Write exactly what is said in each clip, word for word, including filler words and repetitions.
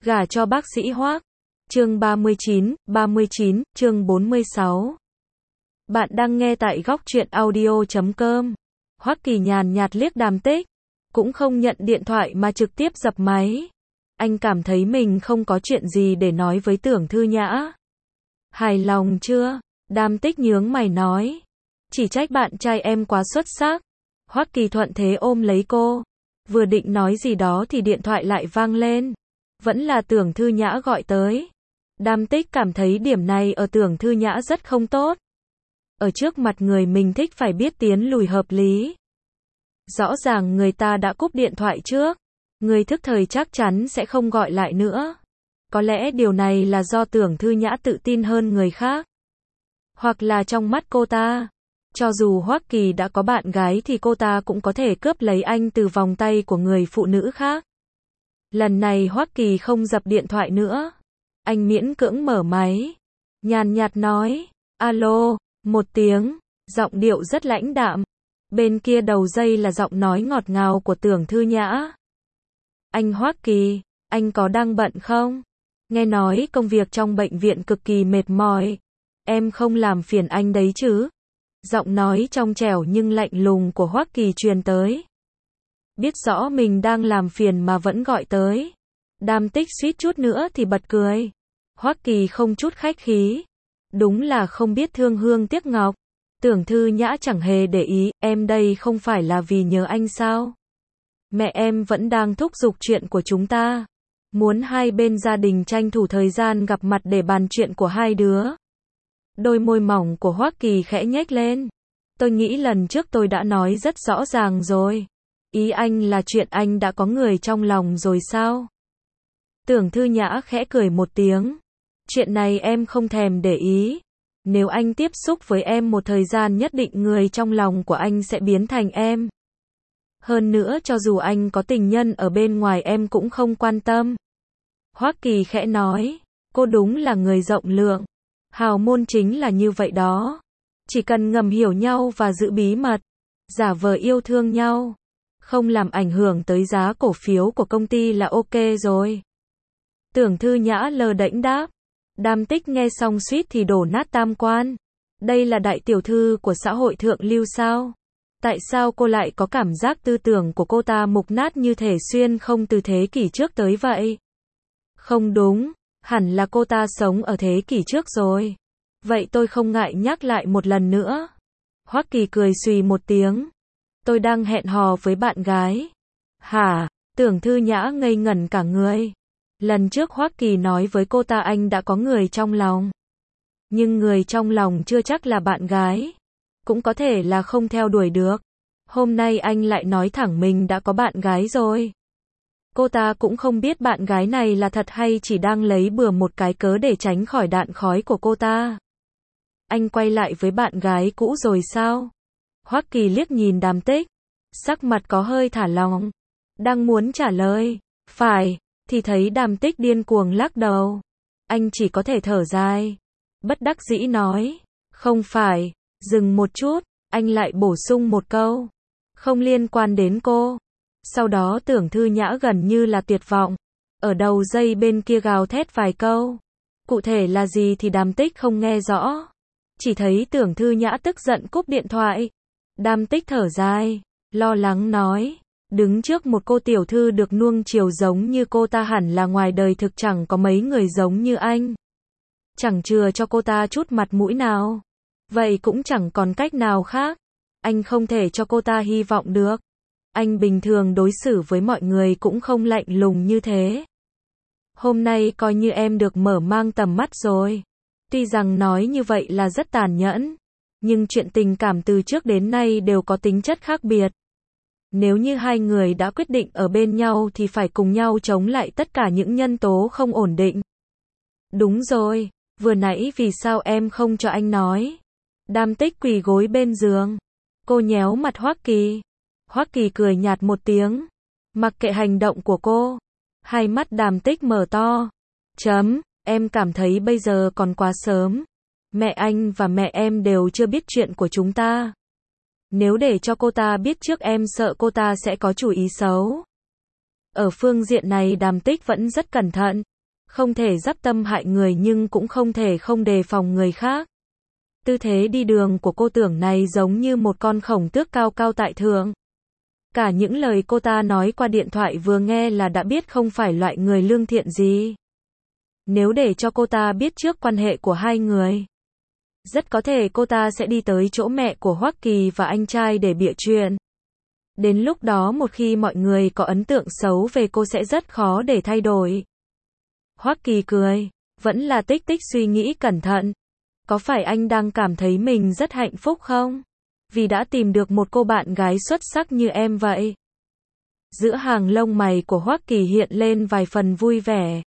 Gả cho bác sĩ Hoắc. Chương ba mươi chín, ba mươi chín, chương bốn mươi sáu. Bạn đang nghe tại góc truyện audio chấm com. Hoắc Kỳ nhàn nhạt liếc Đàm Tích, cũng không nhận điện thoại mà trực tiếp dập máy. Anh cảm thấy mình không có chuyện gì để nói với Tưởng Thư Nhã. Hài lòng chưa? Đàm Tích nhướng mày nói. Chỉ trách bạn trai em quá xuất sắc. Hoắc Kỳ thuận thế ôm lấy cô. Vừa định nói gì đó thì điện thoại lại vang lên. Vẫn là Tưởng Thư Nhã gọi tới. Đàm Tích cảm thấy điểm này ở Tưởng Thư Nhã rất không tốt. Ở trước mặt người mình thích phải biết tiến lùi hợp lý. Rõ ràng người ta đã cúp điện thoại trước. Người thức thời chắc chắn sẽ không gọi lại nữa. Có lẽ điều này là do Tưởng Thư Nhã tự tin hơn người khác. Hoặc là trong mắt cô ta, cho dù Hoắc Kỳ đã có bạn gái thì cô ta cũng có thể cướp lấy anh từ vòng tay của người phụ nữ khác. Lần này Hoắc Kỳ không dập điện thoại nữa. Anh miễn cưỡng mở máy. Nhàn nhạt nói, alo, một tiếng, giọng điệu rất lãnh đạm. Bên kia đầu dây là giọng nói ngọt ngào của Tưởng Thư Nhã. Anh Hoắc Kỳ, anh có đang bận không? Nghe nói công việc trong bệnh viện cực kỳ mệt mỏi. Em không làm phiền anh đấy chứ? Giọng nói trong trẻo nhưng lạnh lùng của Hoắc Kỳ truyền tới. Biết rõ mình đang làm phiền mà vẫn gọi tới. Đàm Tích suýt chút nữa thì bật cười. Hoắc Kỳ không chút khách khí. Đúng là không biết thương hương tiếc ngọc. Tưởng Thư Nhã chẳng hề để ý, em đây không phải là vì nhớ anh sao? Mẹ em vẫn đang thúc giục chuyện của chúng ta. Muốn hai bên gia đình tranh thủ thời gian gặp mặt để bàn chuyện của hai đứa. Đôi môi mỏng của Hoắc Kỳ khẽ nhếch lên. Tôi nghĩ lần trước tôi đã nói rất rõ ràng rồi. Ý anh là chuyện anh đã có người trong lòng rồi sao? Tưởng Thư Nhã khẽ cười một tiếng. Chuyện này em không thèm để ý. Nếu anh tiếp xúc với em một thời gian nhất định người trong lòng của anh sẽ biến thành em. Hơn nữa cho dù anh có tình nhân ở bên ngoài em cũng không quan tâm. Hoắc Kỳ khẽ nói, cô đúng là người rộng lượng. Hào môn chính là như vậy đó. Chỉ cần ngầm hiểu nhau và giữ bí mật, giả vờ yêu thương nhau, không làm ảnh hưởng tới giá cổ phiếu của công ty là ok rồi. Tưởng Thư Nhã lơ đễnh đáp. Đàm Tích nghe xong suýt thì đổ nát tam quan. Đây là đại tiểu thư của xã hội thượng lưu sao? Tại sao cô lại có cảm giác tư tưởng của cô ta mục nát như thể xuyên không từ thế kỷ trước tới vậy? Không đúng, hẳn là cô ta sống ở thế kỷ trước rồi. Vậy tôi không ngại nhắc lại một lần nữa. Hoắc Kỳ cười xùy một tiếng. Tôi đang hẹn hò với bạn gái. Hả? Tưởng Thư Nhã ngây ngẩn cả người. Lần trước Hoắc Kỳ nói với cô ta anh đã có người trong lòng. Nhưng người trong lòng chưa chắc là bạn gái. Cũng có thể là không theo đuổi được. Hôm nay anh lại nói thẳng mình đã có bạn gái rồi. Cô ta cũng không biết bạn gái này là thật hay chỉ đang lấy bừa một cái cớ để tránh khỏi đạn khói của cô ta. Anh quay lại với bạn gái cũ rồi sao? Hoắc Kỳ liếc nhìn Đàm Tích. Sắc mặt có hơi thả lỏng. Đang muốn trả lời. Phải. Thì thấy Đàm Tích điên cuồng lắc đầu. Anh chỉ có thể thở dài. Bất đắc dĩ nói. Không phải. Dừng một chút. Anh lại bổ sung một câu. Không liên quan đến cô. Sau đó Tưởng Thư Nhã gần như là tuyệt vọng. Ở đầu dây bên kia gào thét vài câu. Cụ thể là gì thì Đàm Tích không nghe rõ. Chỉ thấy Tưởng Thư Nhã tức giận cúp điện thoại. Đàm Tích thở dài. Lo lắng nói. Đứng trước một cô tiểu thư được nuông chiều giống như cô ta hẳn là ngoài đời thực chẳng có mấy người giống như anh. Chẳng chừa cho cô ta chút mặt mũi nào. Vậy cũng chẳng còn cách nào khác. Anh không thể cho cô ta hy vọng được. Anh bình thường đối xử với mọi người cũng không lạnh lùng như thế. Hôm nay coi như em được mở mang tầm mắt rồi. Tuy rằng nói như vậy là rất tàn nhẫn. Nhưng chuyện tình cảm từ trước đến nay đều có tính chất khác biệt. Nếu như hai người đã quyết định ở bên nhau thì phải cùng nhau chống lại tất cả những nhân tố không ổn định. Đúng rồi, vừa nãy vì sao em không cho anh nói? Đàm Tích quỳ gối bên giường. Cô nhéo mặt Hoắc Kỳ. Hoắc Kỳ cười nhạt một tiếng. Mặc kệ hành động của cô. Hai mắt Đàm Tích mở to. Chấm, em cảm thấy bây giờ còn quá sớm. Mẹ anh và mẹ em đều chưa biết chuyện của chúng ta. Nếu để cho cô ta biết trước em sợ cô ta sẽ có chủ ý xấu. Ở phương diện này Đàm Tích vẫn rất cẩn thận. Không thể dắp tâm hại người nhưng cũng không thể không đề phòng người khác. Tư thế đi đường của cô tưởng này giống như một con khổng tước cao cao tại thượng. Cả những lời cô ta nói qua điện thoại vừa nghe là đã biết không phải loại người lương thiện gì. Nếu để cho cô ta biết trước quan hệ của hai người, rất có thể cô ta sẽ đi tới chỗ mẹ của Hoắc Kỳ và anh trai để bịa chuyện. Đến lúc đó một khi mọi người có ấn tượng xấu về cô sẽ rất khó để thay đổi. Hoắc Kỳ cười, vẫn là Tích Tích suy nghĩ cẩn thận. Có phải anh đang cảm thấy mình rất hạnh phúc không? Vì đã tìm được một cô bạn gái xuất sắc như em vậy. Giữa hàng lông mày của Hoắc Kỳ hiện lên vài phần vui vẻ.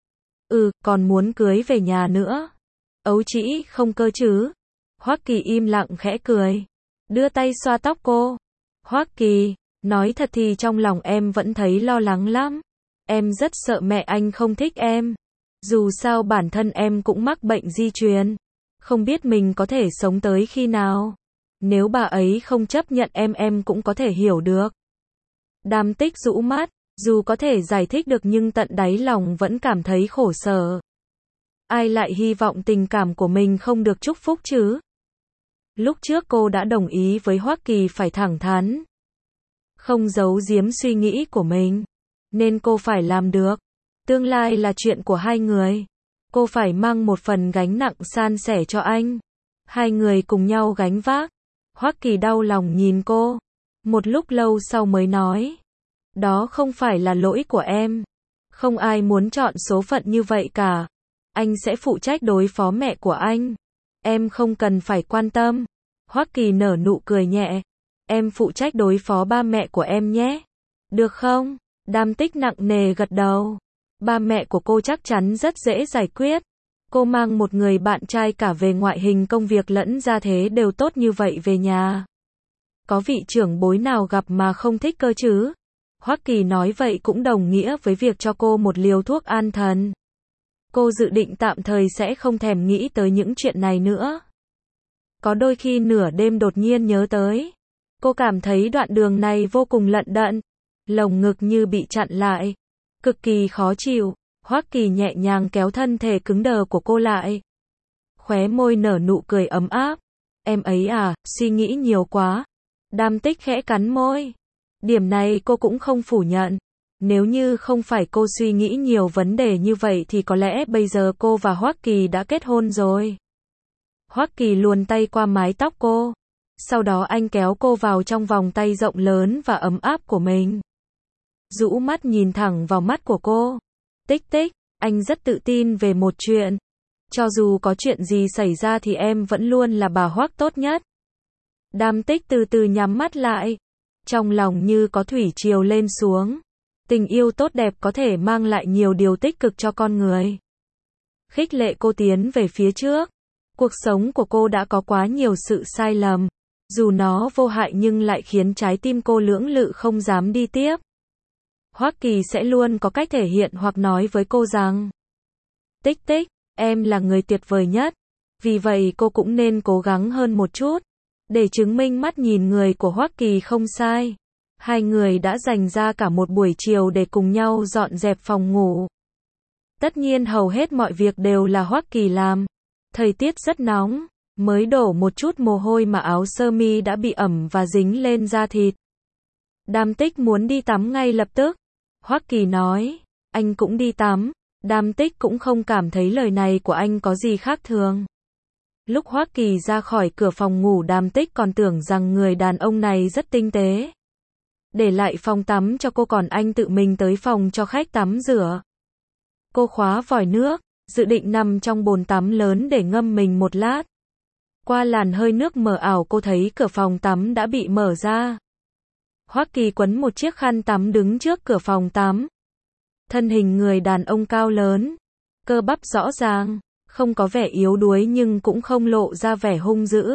Ừ, còn muốn cưới về nhà nữa. Ấu trĩ không cơ chứ? Hoắc Kỳ im lặng khẽ cười. Đưa tay xoa tóc cô. Hoắc Kỳ, nói thật thì trong lòng em vẫn thấy lo lắng lắm. Em rất sợ mẹ anh không thích em. Dù sao bản thân em cũng mắc bệnh di truyền. Không biết mình có thể sống tới khi nào. Nếu bà ấy không chấp nhận em em cũng có thể hiểu được. Đàm Tích rũ mắt, dù có thể giải thích được nhưng tận đáy lòng vẫn cảm thấy khổ sở. Ai lại hy vọng tình cảm của mình không được chúc phúc chứ? Lúc trước cô đã đồng ý với Hoắc Kỳ phải thẳng thắn. Không giấu giếm suy nghĩ của mình. Nên cô phải làm được. Tương lai là chuyện của hai người. Cô phải mang một phần gánh nặng san sẻ cho anh. Hai người cùng nhau gánh vác. Hoắc Kỳ đau lòng nhìn cô. Một lúc lâu sau mới nói. Đó không phải là lỗi của em. Không ai muốn chọn số phận như vậy cả. Anh sẽ phụ trách đối phó mẹ của anh. Em không cần phải quan tâm. Hoắc Kỳ nở nụ cười nhẹ. Em phụ trách đối phó ba mẹ của em nhé. Được không? Đàm Tích nặng nề gật đầu. Ba mẹ của cô chắc chắn rất dễ giải quyết. Cô mang một người bạn trai cả về ngoại hình công việc lẫn gia thế đều tốt như vậy về nhà. Có vị trưởng bối nào gặp mà không thích cơ chứ? Hoắc Kỳ nói vậy cũng đồng nghĩa với việc cho cô một liều thuốc an thần. Cô dự định tạm thời sẽ không thèm nghĩ tới những chuyện này nữa. Có đôi khi nửa đêm đột nhiên nhớ tới. Cô cảm thấy đoạn đường này vô cùng lận đận. Lồng ngực như bị chặn lại. Cực kỳ khó chịu. Hoắc Kỳ nhẹ nhàng kéo thân thể cứng đờ của cô lại. Khóe môi nở nụ cười ấm áp. Em ấy à, suy nghĩ nhiều quá. Đàm Tích khẽ cắn môi. Điểm này cô cũng không phủ nhận. Nếu như không phải cô suy nghĩ nhiều vấn đề như vậy thì có lẽ bây giờ cô và Hoắc Kỳ đã kết hôn rồi. Hoắc Kỳ luồn tay qua mái tóc cô. Sau đó anh kéo cô vào trong vòng tay rộng lớn và ấm áp của mình. Rũ mắt nhìn thẳng vào mắt của cô. Tích Tích, anh rất tự tin về một chuyện. Cho dù có chuyện gì xảy ra thì em vẫn luôn là bà Hoắc tốt nhất. Đàm Tích từ từ nhắm mắt lại. Trong lòng như có thủy triều lên xuống. Tình yêu tốt đẹp có thể mang lại nhiều điều tích cực cho con người. Khích lệ cô tiến về phía trước. Cuộc sống của cô đã có quá nhiều sự sai lầm. Dù nó vô hại nhưng lại khiến trái tim cô lưỡng lự không dám đi tiếp. Hoắc Kỳ sẽ luôn có cách thể hiện hoặc nói với cô rằng Tích Tích, em là người tuyệt vời nhất. Vì vậy cô cũng nên cố gắng hơn một chút. Để chứng minh mắt nhìn người của Hoắc Kỳ không sai. Hai người đã dành ra cả một buổi chiều để cùng nhau dọn dẹp phòng ngủ. Tất nhiên hầu hết mọi việc đều là Hoắc Kỳ làm. Thời tiết rất nóng. Mới đổ một chút mồ hôi mà áo sơ mi đã bị ẩm và dính lên da thịt. Đàm Tích muốn đi tắm ngay lập tức. Hoắc Kỳ nói, anh cũng đi tắm. Đàm Tích cũng không cảm thấy lời này của anh có gì khác thường. Lúc Hoắc Kỳ ra khỏi cửa phòng ngủ Đàm Tích còn tưởng rằng người đàn ông này rất tinh tế. Để lại phòng tắm cho cô còn anh tự mình tới phòng cho khách tắm rửa. Cô khóa vòi nước, dự định nằm trong bồn tắm lớn để ngâm mình một lát. Qua làn hơi nước mờ ảo cô thấy cửa phòng tắm đã bị mở ra. Hoắc Kỳ quấn một chiếc khăn tắm đứng trước cửa phòng tắm. Thân hình người đàn ông cao lớn, cơ bắp rõ ràng, không có vẻ yếu đuối nhưng cũng không lộ ra vẻ hung dữ.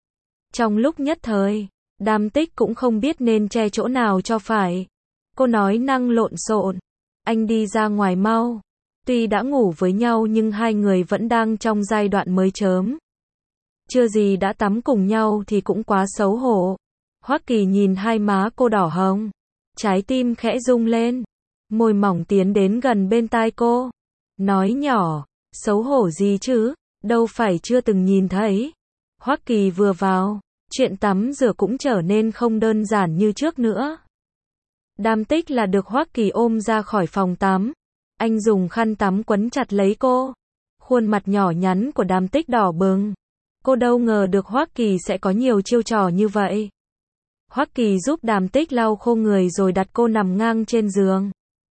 Trong lúc nhất thời, Đàm Tích cũng không biết nên che chỗ nào cho phải. Cô nói năng lộn xộn, anh đi ra ngoài mau. Tuy đã ngủ với nhau nhưng hai người vẫn đang trong giai đoạn mới chớm. Chưa gì đã tắm cùng nhau thì cũng quá xấu hổ. Hoắc Kỳ nhìn hai má cô đỏ hồng. Trái tim khẽ rung lên. Môi mỏng tiến đến gần bên tai cô. Nói nhỏ, xấu hổ gì chứ, đâu phải chưa từng nhìn thấy. Hoắc Kỳ vừa vào, chuyện tắm rửa cũng trở nên không đơn giản như trước nữa. Đàm Tích là được Hoắc Kỳ ôm ra khỏi phòng tắm. Anh dùng khăn tắm quấn chặt lấy cô. Khuôn mặt nhỏ nhắn của Đàm Tích đỏ bừng. Cô đâu ngờ được Hoắc Kỳ sẽ có nhiều chiêu trò như vậy. Hoắc Kỳ giúp Đàm Tích lau khô người rồi đặt cô nằm ngang trên giường.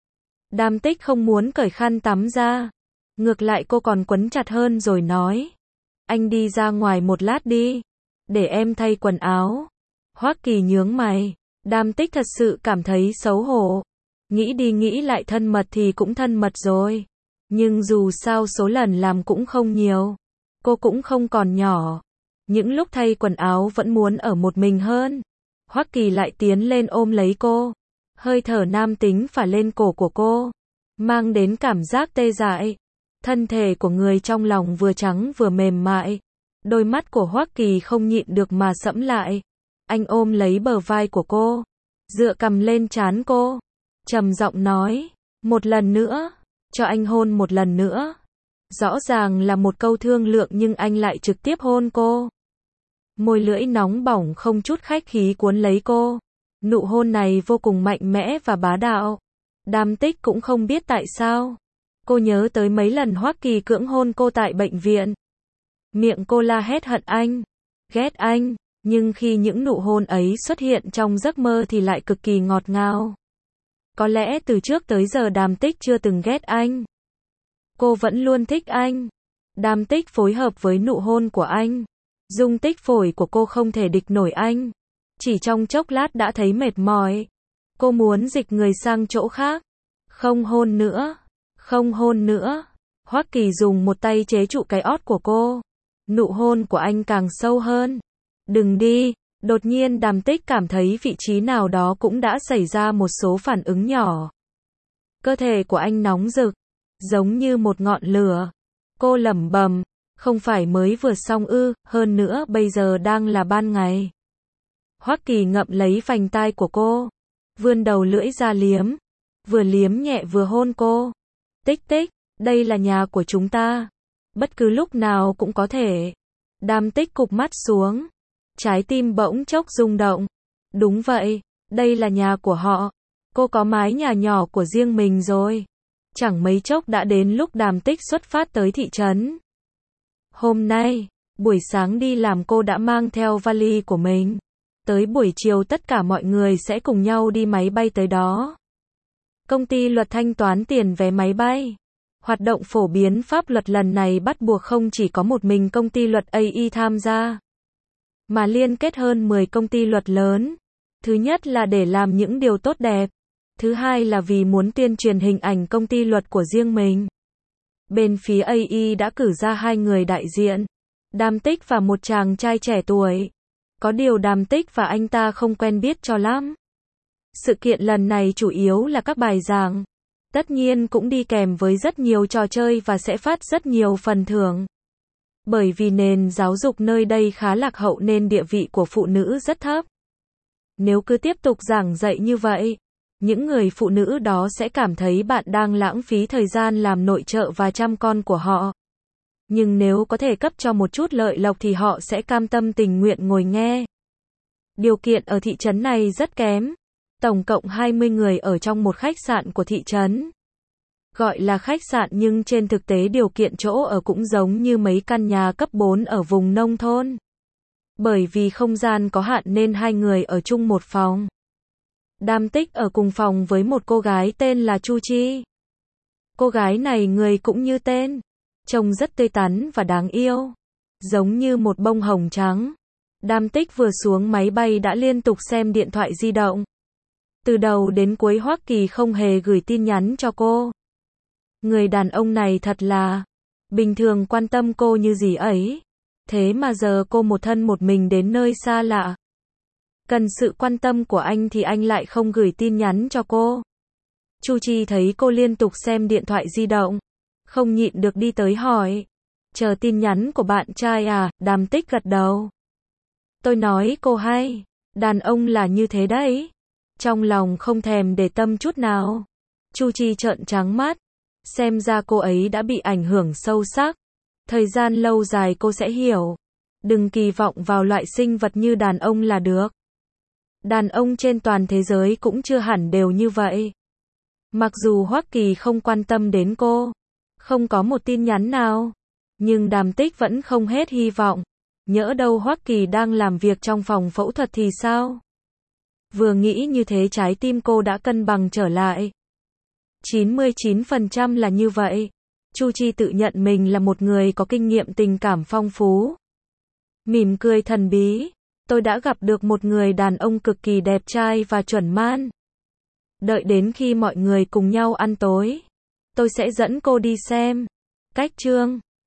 Đàm Tích không muốn cởi khăn tắm ra. Ngược lại cô còn quấn chặt hơn rồi nói. Anh đi ra ngoài một lát đi. Để em thay quần áo. Hoắc Kỳ nhướng mày. Đàm Tích thật sự cảm thấy xấu hổ. Nghĩ đi nghĩ lại thân mật thì cũng thân mật rồi. Nhưng dù sao số lần làm cũng không nhiều. Cô cũng không còn nhỏ. Những lúc thay quần áo vẫn muốn ở một mình hơn. Hoắc Kỳ lại tiến lên ôm lấy cô. Hơi thở nam tính phả lên cổ của cô. Mang đến cảm giác tê dại. Thân thể của người trong lòng vừa trắng vừa mềm mại. Đôi mắt của Hoắc Kỳ không nhịn được mà sẫm lại. Anh ôm lấy bờ vai của cô. Dựa cằm lên trán cô. Trầm giọng nói. Một lần nữa. Cho anh hôn một lần nữa. Rõ ràng là một câu thương lượng nhưng anh lại trực tiếp hôn cô. Môi lưỡi nóng bỏng không chút khách khí cuốn lấy cô. Nụ hôn này vô cùng mạnh mẽ và bá đạo. Đàm Tích cũng không biết tại sao. Cô nhớ tới mấy lần Hoắc Kỳ cưỡng hôn cô tại bệnh viện. Miệng cô la hét hận anh. Ghét anh. Nhưng khi những nụ hôn ấy xuất hiện trong giấc mơ thì lại cực kỳ ngọt ngào. Có lẽ từ trước tới giờ Đàm Tích chưa từng ghét anh. Cô vẫn luôn thích anh. Đàm Tích phối hợp với nụ hôn của anh. Dung tích phổi của cô không thể địch nổi anh. Chỉ trong chốc lát đã thấy mệt mỏi. Cô muốn dịch người sang chỗ khác. Không hôn nữa. Không hôn nữa. Hoắc Kỳ dùng một tay chế trụ cái ót của cô. Nụ hôn của anh càng sâu hơn. Đừng đi. Đột nhiên Đàm Tích cảm thấy vị trí nào đó cũng đã xảy ra một số phản ứng nhỏ. Cơ thể của anh nóng rực. Giống như một ngọn lửa. Cô lẩm bẩm. Không phải mới vừa xong ư, hơn nữa bây giờ đang là ban ngày. Hoắc Kỳ ngậm lấy vành tai của cô. Vươn đầu lưỡi ra liếm. Vừa liếm nhẹ vừa hôn cô. Tích tích, đây là nhà của chúng ta. Bất cứ lúc nào cũng có thể. Đàm Tích cụp mắt xuống. Trái tim bỗng chốc rung động. Đúng vậy, đây là nhà của họ. Cô có mái nhà nhỏ của riêng mình rồi. Chẳng mấy chốc đã đến lúc Đàm Tích xuất phát tới thị trấn. Hôm nay, buổi sáng đi làm cô đã mang theo vali của mình. Tới buổi chiều tất cả mọi người sẽ cùng nhau đi máy bay tới đó. Công ty luật thanh toán tiền vé máy bay. Hoạt động phổ biến pháp luật lần này bắt buộc không chỉ có một mình công ty luật a i tham gia, mà liên kết hơn mười công ty luật lớn. Thứ nhất là để làm những điều tốt đẹp. Thứ hai là vì muốn tuyên truyền hình ảnh công ty luật của riêng mình. Bên phía a i đã cử ra hai người đại diện. Đàm Tích và một chàng trai trẻ tuổi. Có điều Đàm Tích và anh ta không quen biết cho lắm. Sự kiện lần này chủ yếu là các bài giảng. Tất nhiên cũng đi kèm với rất nhiều trò chơi và sẽ phát rất nhiều phần thưởng. Bởi vì nền giáo dục nơi đây khá lạc hậu nên địa vị của phụ nữ rất thấp. Nếu cứ tiếp tục giảng dạy như vậy, những người phụ nữ đó sẽ cảm thấy bạn đang lãng phí thời gian làm nội trợ và chăm con của họ. Nhưng nếu có thể cấp cho một chút lợi lộc thì họ sẽ cam tâm tình nguyện ngồi nghe. Điều kiện ở thị trấn này rất kém. Tổng cộng hai mươi người ở trong một khách sạn của thị trấn. Gọi là khách sạn nhưng trên thực tế điều kiện chỗ ở cũng giống như mấy căn nhà cấp bốn ở vùng nông thôn. Bởi vì không gian có hạn nên hai người ở chung một phòng. Đàm Tích ở cùng phòng với một cô gái tên là Chu Chi. Cô gái này người cũng như tên. Trông rất tươi tắn và đáng yêu. Giống như một bông hồng trắng. Đàm Tích vừa xuống máy bay đã liên tục xem điện thoại di động. Từ đầu đến cuối Hoắc Kỳ không hề gửi tin nhắn cho cô. Người đàn ông này thật là bình thường quan tâm cô như gì ấy. Thế mà giờ cô một thân một mình đến nơi xa lạ. Cần sự quan tâm của anh thì anh lại không gửi tin nhắn cho cô. Chu Chi thấy cô liên tục xem điện thoại di động. Không nhịn được đi tới hỏi. Chờ tin nhắn của bạn trai à? Đàm Tích gật đầu. Tôi nói cô hay. Đàn ông là như thế đấy. Trong lòng không thèm để tâm chút nào. Chu Chi trợn trắng mắt. Xem ra cô ấy đã bị ảnh hưởng sâu sắc. Thời gian lâu dài cô sẽ hiểu. Đừng kỳ vọng vào loại sinh vật như đàn ông là được. Đàn ông trên toàn thế giới cũng chưa hẳn đều như vậy. Mặc dù Hoắc Kỳ không quan tâm đến cô, không có một tin nhắn nào, nhưng Đàm Tích vẫn không hết hy vọng. Nhỡ đâu Hoắc Kỳ đang làm việc trong phòng phẫu thuật thì sao? Vừa nghĩ như thế trái tim cô đã cân bằng trở lại. chín mươi chín phần trăm là như vậy. Chu Chi tự nhận mình là một người có kinh nghiệm tình cảm phong phú. Mỉm cười thần bí, tôi đã gặp được một người đàn ông cực kỳ đẹp trai và chuẩn man. Đợi đến khi mọi người cùng nhau ăn tối, tôi sẽ dẫn cô đi xem. Cách chương